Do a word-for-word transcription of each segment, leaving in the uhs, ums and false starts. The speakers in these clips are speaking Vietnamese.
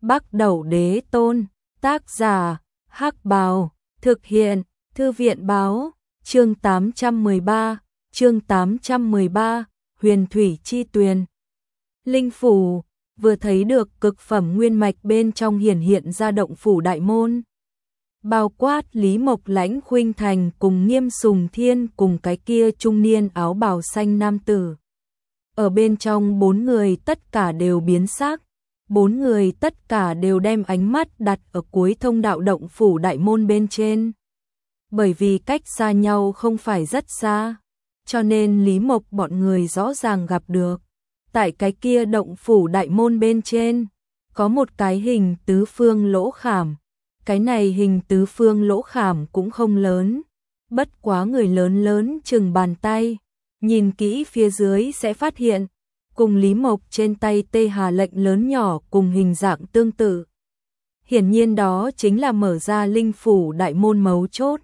Bắc Đẩu Đế Tôn, tác giả, Hắc Bào, thực hiện, Thư viện báo, chương tám trăm mười ba, chương tám trăm mười ba, Huyền Thủy Chi Tuyền. Linh phủ, vừa thấy được cực phẩm nguyên mạch bên trong hiển hiện ra động phủ đại môn. Bao quát Lý Mộc Lãnh Khuynh Thành cùng Nghiêm Sùng Thiên cùng cái kia trung niên áo bào xanh nam tử. Ở bên trong bốn người tất cả đều biến sắc, bốn người tất cả đều đem ánh mắt đặt ở cuối thông đạo động phủ đại môn bên trên. Bởi vì cách xa nhau không phải rất xa, cho nên Lý Mộc bọn người rõ ràng gặp được. Tại cái kia động phủ đại môn bên trên, có một cái hình tứ phương lỗ khảm. Cái này hình tứ phương lỗ khảm cũng không lớn, bất quá người lớn lớn chừng bàn tay. Nhìn kỹ phía dưới sẽ phát hiện, cùng Lý Mộc trên tay tê hà lệnh lớn nhỏ cùng hình dạng tương tự. Hiển nhiên đó chính là mở ra linh phủ đại môn mấu chốt.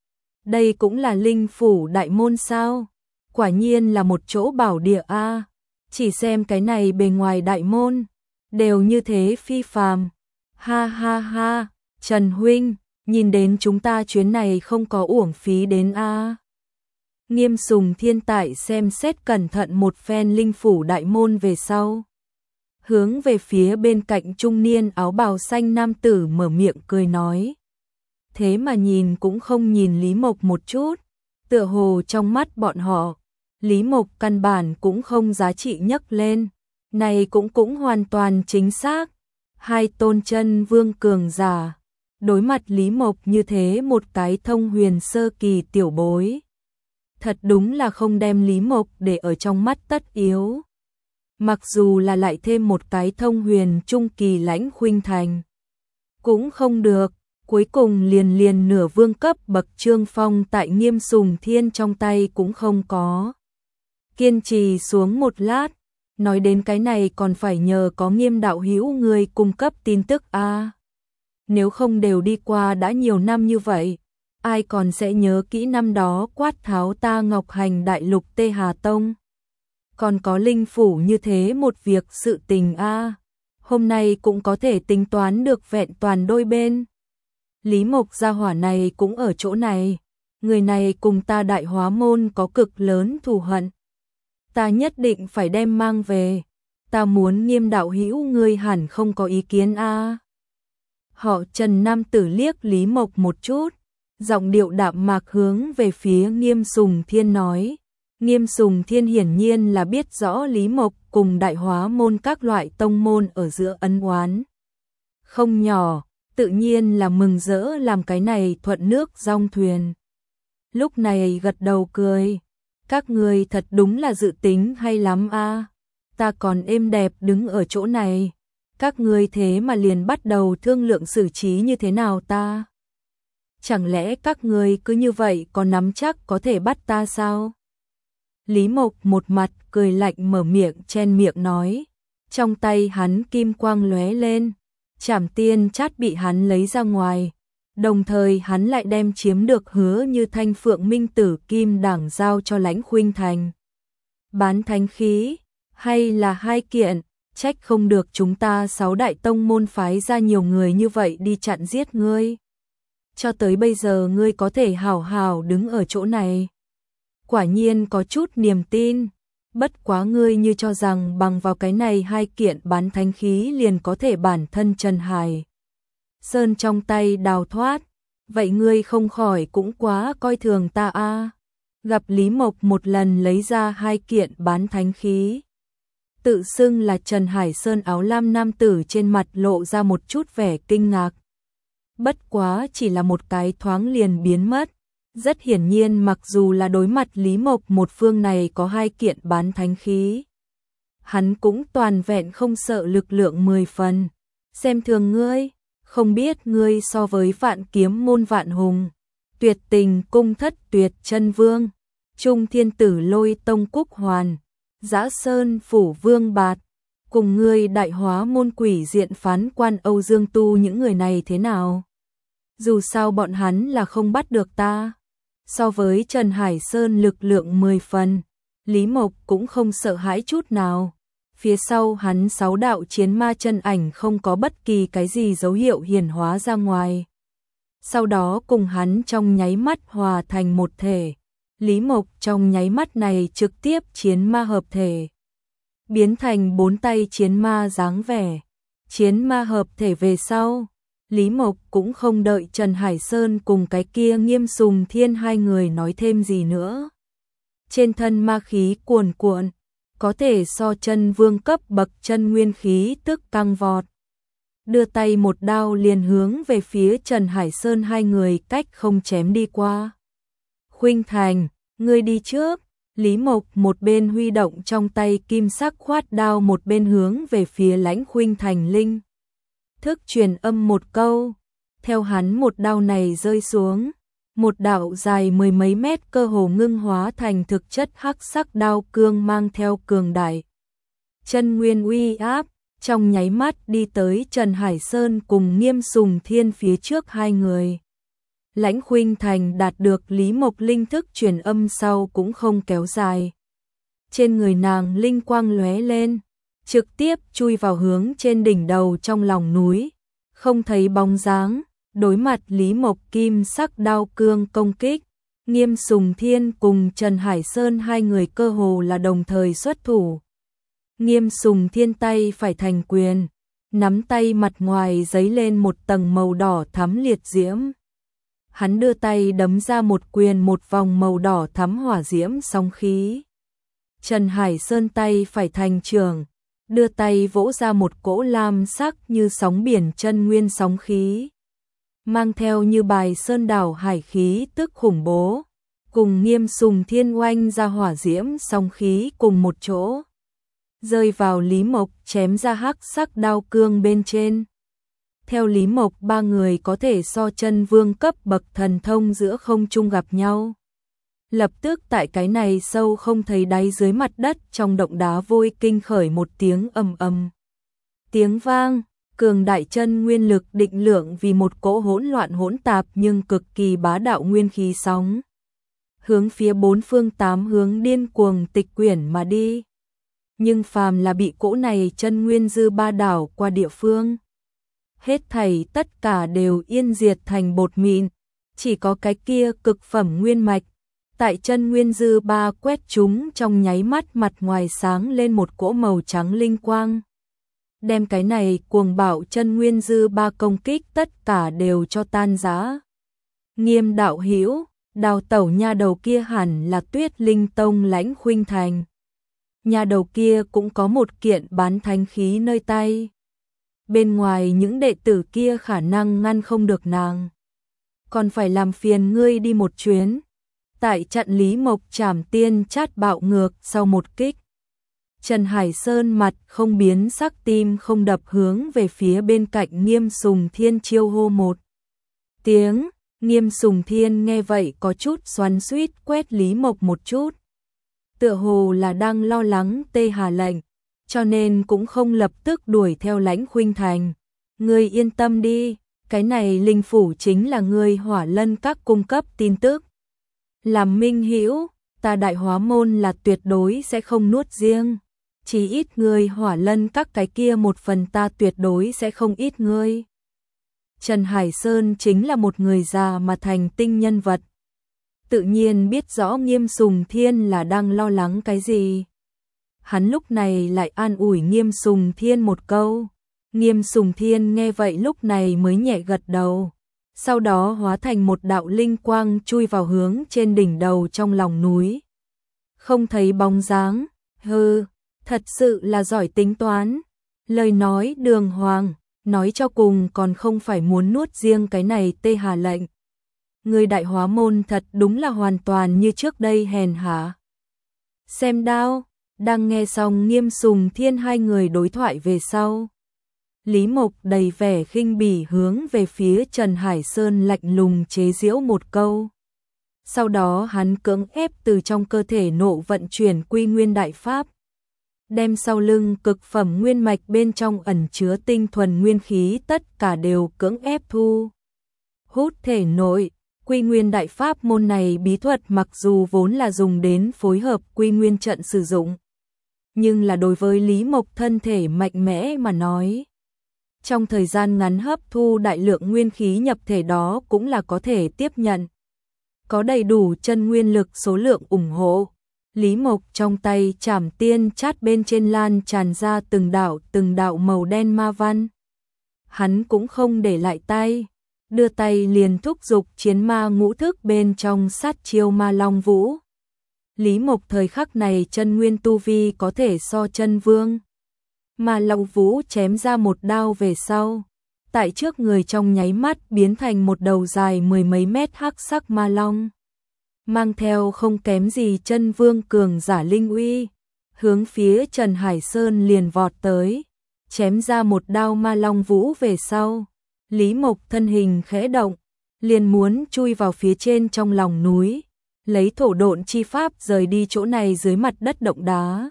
Đây cũng là linh phủ đại môn sao? Quả nhiên là một chỗ bảo địa a. Chỉ xem cái này bề ngoài đại môn, đều như thế phi phàm. Ha ha ha, Trần huynh, nhìn đến chúng ta chuyến này không có uổng phí đến a. Nghiêm Sùng Thiên tại xem xét cẩn thận một phen linh phủ đại môn về sau, hướng về phía bên cạnh trung niên áo bào xanh nam tử mở miệng cười nói. Thế mà nhìn cũng không nhìn Lý Mộc một chút, tựa hồ trong mắt bọn họ, Lý Mộc căn bản cũng không giá trị nhấc lên. Này cũng cũng hoàn toàn chính xác. Hai tôn chân vương cường giả, đối mặt Lý Mộc như thế một cái thông huyền sơ kỳ tiểu bối. Thật đúng là không đem Lý Mộc để ở trong mắt tất yếu. Mặc dù là lại thêm một cái thông huyền trung kỳ Lãnh Khuynh Thành, cũng không được. Cuối cùng liền liền nửa vương cấp bậc Trương Phong tại Nghiêm Sùng Thiên trong tay cũng không có. Kiên trì xuống một lát, nói đến cái này còn phải nhờ có Nghiêm đạo hữu người cung cấp tin tức a. À, nếu không đều đi qua đã nhiều năm như vậy, ai còn sẽ nhớ kỹ năm đó quát tháo ta Ngọc Hành đại lục Tê Hà Tông. Còn có linh phủ như thế một việc sự tình a. À, hôm nay cũng có thể tính toán được vẹn toàn đôi bên. Lý Mộc gia hỏa này cũng ở chỗ này, người này cùng ta Đại Hóa môn có cực lớn thù hận. Ta nhất định phải đem mang về, ta muốn Nghiêm đạo hữu ngươi hẳn không có ý kiến a. À. Họ Trần nam tử liếc Lý Mộc một chút, giọng điệu đạm mạc hướng về phía Nghiêm Sùng Thiên nói. Nghiêm Sùng Thiên hiển nhiên là biết rõ Lý Mộc cùng Đại Hóa môn các loại tông môn ở giữa ân oán không nhỏ, tự nhiên là mừng rỡ làm cái này thuận nước dong thuyền. Lúc này gật đầu cười, các người thật đúng là dự tính hay lắm a. À. Ta còn êm đẹp đứng ở chỗ này, các người thế mà liền bắt đầu thương lượng xử trí như thế nào ta? Chẳng lẽ các người cứ như vậy có nắm chắc có thể bắt ta sao? Lý Mộc một mặt cười lạnh mở miệng chen miệng nói, trong tay hắn kim quang lóe lên, Trảm Tiên Chát bị hắn lấy ra ngoài, đồng thời hắn lại đem chiếm được Hứa Như Thanh Phượng Minh Tử kim đảng giao cho Lãnh Khuynh Thành. Bán thánh khí, hay là hai kiện, trách không được chúng ta sáu đại tông môn phái ra nhiều người như vậy đi chặn giết ngươi. Cho tới bây giờ ngươi có thể hào hào đứng ở chỗ này. Quả nhiên có chút niềm tin. Bất quá ngươi như cho rằng bằng vào cái này hai kiện bán thánh khí liền có thể bản thân Trần Hải Sơn trong tay đào thoát, vậy ngươi không khỏi cũng quá coi thường ta a. À. Gặp Lý Mộc một lần lấy ra hai kiện bán thánh khí, tự xưng là Trần Hải Sơn áo lam nam tử trên mặt lộ ra một chút vẻ kinh ngạc. Bất quá chỉ là một cái thoáng liền biến mất. Rất hiển nhiên mặc dù là đối mặt Lý Mộc một phương này có hai kiện bán thánh khí, hắn cũng toàn vẹn không sợ lực lượng mười phần. Xem thường ngươi, không biết ngươi so với Vạn Kiếm môn Vạn Hùng, Tuyệt Tình cung thất Tuyệt Chân Vương, Trung Thiên Tử Lôi tông Cúc Hoàn, Dã Sơn phủ Vương Bạt, cùng ngươi Đại Hóa môn Quỷ Diện phán quan Âu Dương Tu những người này thế nào? Dù sao bọn hắn là không bắt được ta. So với Trần Hải Sơn lực lượng mười phần, Lý Mộc cũng không sợ hãi chút nào. Phía sau hắn sáu đạo chiến ma chân ảnh không có bất kỳ cái gì dấu hiệu hiển hóa ra ngoài. Sau đó cùng hắn trong nháy mắt hòa thành một thể. Lý Mộc trong nháy mắt này trực tiếp chiến ma hợp thể. Biến thành bốn tay chiến ma dáng vẻ. Chiến ma hợp thể về sau. Lý Mộc cũng không đợi Trần Hải Sơn cùng cái kia Nghiêm Sùng Thiên hai người nói thêm gì nữa. Trên thân ma khí cuồn cuộn, có thể so chân vương cấp bậc chân nguyên khí tức căng vọt. Đưa tay một đao liền hướng về phía Trần Hải Sơn hai người cách không chém đi qua. Khuynh Thành, ngươi đi trước. Lý Mộc một bên huy động trong tay kim sắc khoát đao một bên hướng về phía Lãnh Khuynh Thành linh. Thức truyền âm một câu, theo hắn một đao này rơi xuống, một đạo dài mười mấy mét cơ hồ ngưng hóa thành thực chất hắc sắc đao cương mang theo cường đại chân nguyên uy áp, trong nháy mắt đi tới Trần Hải Sơn cùng Nghiêm Sùng Thiên phía trước hai người. Lãnh Khuynh Thành đạt được Lý Mộc linh thức truyền âm sau cũng không kéo dài. Trên người nàng linh quang lóe lên, trực tiếp chui vào hướng trên đỉnh đầu trong lòng núi, không thấy bóng dáng. Đối mặt Lý Mộc kim sắc đao cương công kích, Nghiêm Sùng Thiên cùng Trần Hải Sơn hai người cơ hồ là đồng thời xuất thủ. Nghiêm Sùng Thiên tay phải thành quyền, nắm tay mặt ngoài giấy lên một tầng màu đỏ thắm liệt diễm. Hắn đưa tay đấm ra một quyền một vòng màu đỏ thắm hỏa diễm sóng khí. Trần Hải Sơn tay phải thành trường, đưa tay vỗ ra một cỗ lam sắc như sóng biển chân nguyên sóng khí. Mang theo như bài sơn đảo hải khí tức khủng bố, cùng Nghiêm Sùng Thiên oanh ra hỏa diễm song khí cùng một chỗ, rơi vào Lý Mộc chém ra hắc sắc đao cương bên trên. Theo Lý Mộc ba người có thể so chân vương cấp bậc thần thông giữa không trung gặp nhau. Lập tức tại cái này sâu không thấy đáy dưới mặt đất trong động đá vôi kinh khởi một tiếng ầm ầm. Tiếng vang, cường đại chân nguyên lực định lượng vì một cỗ hỗn loạn hỗn tạp nhưng cực kỳ bá đạo nguyên khí sóng. Hướng phía bốn phương tám hướng điên cuồng tịch quyển mà đi. Nhưng phàm là bị cỗ này chân nguyên dư ba đảo qua địa phương, hết thảy tất cả đều yên diệt thành bột mịn, chỉ có cái kia cực phẩm nguyên mạch, tại chân nguyên dư ba quét chúng trong nháy mắt mặt ngoài sáng lên một cỗ màu trắng linh quang. Đem cái này cuồng bạo chân nguyên dư ba công kích tất cả đều cho tan rã. Nghiêm đạo hữu, đào tẩu nha đầu kia hẳn là Tuyết Linh Tông Lãnh Khuynh Thành. Nhà đầu kia cũng có một kiện bán thánh khí nơi tay. Bên ngoài những đệ tử kia khả năng ngăn không được nàng. Còn phải làm phiền ngươi đi một chuyến. Tại trận Lý Mộc Trảm Tiên chát bạo ngược sau một kích. Trần Hải Sơn mặt không biến sắc tim không đập hướng về phía bên cạnh Nghiêm Sùng Thiên chiêu hô một tiếng. Nghiêm Sùng Thiên nghe vậy có chút xoắn xuýt quét Lý Mộc một chút. Tựa hồ là đang lo lắng Tê Hà lệnh, cho nên cũng không lập tức đuổi theo Lãnh Khuynh Thành. Ngươi yên tâm đi, cái này linh phủ chính là ngươi Hỏa Lân Các cung cấp tin tức. Làm minh hữu, ta Đại Hóa Môn là tuyệt đối sẽ không nuốt riêng. Chỉ ít ngươi Hỏa Lân Các cái kia một phần ta tuyệt đối sẽ không ít ngươi. Trần Hải Sơn chính là một người già mà thành tinh nhân vật. Tự nhiên biết rõ Nghiêm Sùng Thiên là đang lo lắng cái gì. Hắn lúc này lại an ủi Nghiêm Sùng Thiên một câu. Nghiêm Sùng Thiên nghe vậy lúc này mới nhẹ gật đầu. Sau đó hóa thành một đạo linh quang chui vào hướng trên đỉnh đầu trong lòng núi. Không thấy bóng dáng, hừ, thật sự là giỏi tính toán. Lời nói đường hoàng, nói cho cùng còn không phải muốn nuốt riêng cái này Tê Hà lệnh. Người Đại Hóa Môn thật đúng là hoàn toàn như trước đây hèn hạ. Xem đao, đang nghe xong Nghiêm Sùng Thiên hai người đối thoại về sau. Lý Mộc đầy vẻ khinh bỉ hướng về phía Trần Hải Sơn lạnh lùng chế giễu một câu. Sau đó hắn cưỡng ép từ trong cơ thể nộ vận chuyển Quy Nguyên Đại Pháp. Đem sau lưng cực phẩm nguyên mạch bên trong ẩn chứa tinh thuần nguyên khí tất cả đều cưỡng ép thu. Hút thể nội, Quy Nguyên Đại Pháp môn này bí thuật mặc dù vốn là dùng đến phối hợp Quy Nguyên trận sử dụng. nhưng là đối với Lý Mộc thân thể mạnh mẽ mà nói, trong thời gian ngắn hấp thu đại lượng nguyên khí nhập thể đó cũng là có thể tiếp nhận. Có đầy đủ chân nguyên lực số lượng ủng hộ, Lý Mộc trong tay chảm tiên chát bên trên lan tràn ra từng đạo từng đạo màu đen ma văn. Hắn cũng không để lại tay, đưa tay liền thúc giục chiến ma ngũ thức bên trong sát chiêu ma long vũ. Lý Mộc thời khắc này chân nguyên tu vi có thể so chân vương. Ma long vũ chém ra một đao về sau, tại trước người trong nháy mắt biến thành một đầu dài mười mấy mét hắc sắc ma long, mang theo không kém gì chân vương cường giả linh uy, hướng phía Trần Hải Sơn liền vọt tới, chém ra một đao ma long vũ về sau, Lý Mộc thân hình khẽ động, liền muốn chui vào phía trên trong lòng núi, lấy thổ độn chi pháp rời đi chỗ này dưới mặt đất động đá.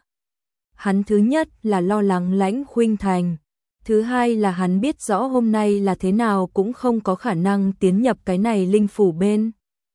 Hắn thứ nhất là lo lắng Lãnh Khuynh Thành, thứ hai là hắn biết rõ hôm nay là thế nào cũng không có khả năng tiến nhập cái này linh phủ bên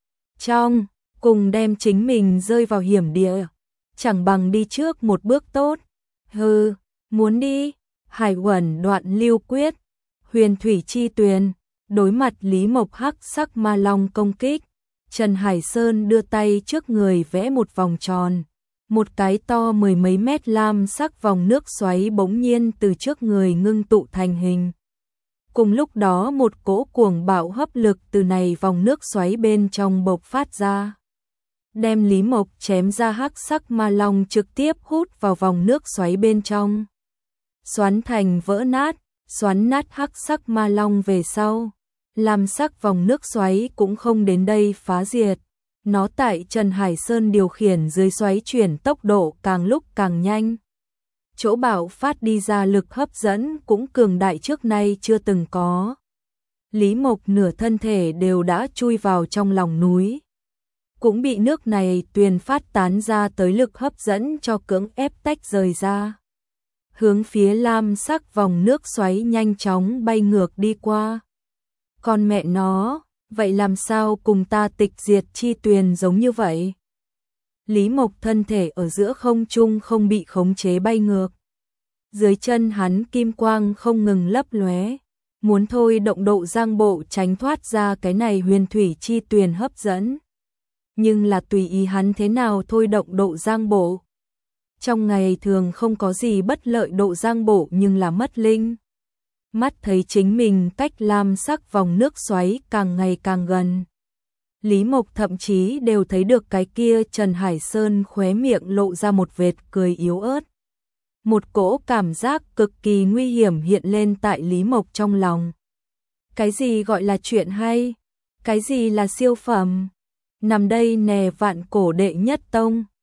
trong, cùng đem chính mình rơi vào hiểm địa, chẳng bằng đi trước một bước tốt. Hừ, muốn đi? Hải Uẩn Đoạn Lưu Quyết, Huyền Thủy Chi Tuyền, đối mặt Lý Mộc hắc sắc ma long công kích, Trần Hải Sơn đưa tay trước người vẽ một vòng tròn, một cái to mười mấy mét lam sắc vòng nước xoáy bỗng nhiên từ trước người ngưng tụ thành hình. Cùng lúc đó một cỗ cuồng bạo hấp lực từ này vòng nước xoáy bên trong bộc phát ra, đem Lý Mộc chém ra hắc sắc ma long trực tiếp hút vào vòng nước xoáy bên trong, xoắn thành vỡ nát, xoắn nát hắc sắc ma long về sau, lam sắc vòng nước xoáy cũng không đến đây phá diệt. Nó tại Trần Hải Sơn điều khiển dưới xoáy chuyển tốc độ càng lúc càng nhanh. Chỗ bạo phát đi ra lực hấp dẫn cũng cường đại trước nay chưa từng có. Lý Mộc nửa thân thể đều đã chui vào trong lòng núi, cũng bị nước này tuyền phát tán ra tới lực hấp dẫn cho cưỡng ép tách rời ra. Hướng phía lam sắc vòng nước xoáy nhanh chóng bay ngược đi qua. Con mẹ nó, vậy làm sao cùng ta tịch diệt chi tuyền giống như vậy? Lý Mộc thân thể ở giữa không trung không bị khống chế bay ngược. Dưới chân hắn kim quang không ngừng lấp lóe, muốn thôi động độ giang bộ tránh thoát ra cái này huyền thủy chi tuyền hấp dẫn. Nhưng là tùy ý hắn thế nào thôi động độ giang bộ. Trong ngày thường không có gì bất lợi độ giang bộ nhưng là mất linh. Mắt thấy chính mình cách lam sắc vòng nước xoáy càng ngày càng gần. Lý Mộc thậm chí đều thấy được cái kia Trần Hải Sơn khóe miệng lộ ra một vệt cười yếu ớt. Một cỗ cảm giác cực kỳ nguy hiểm hiện lên tại Lý Mộc trong lòng. Cái gì gọi là chuyện hay? Cái gì là siêu phẩm? Nằm đây nè vạn cổ đệ nhất tông.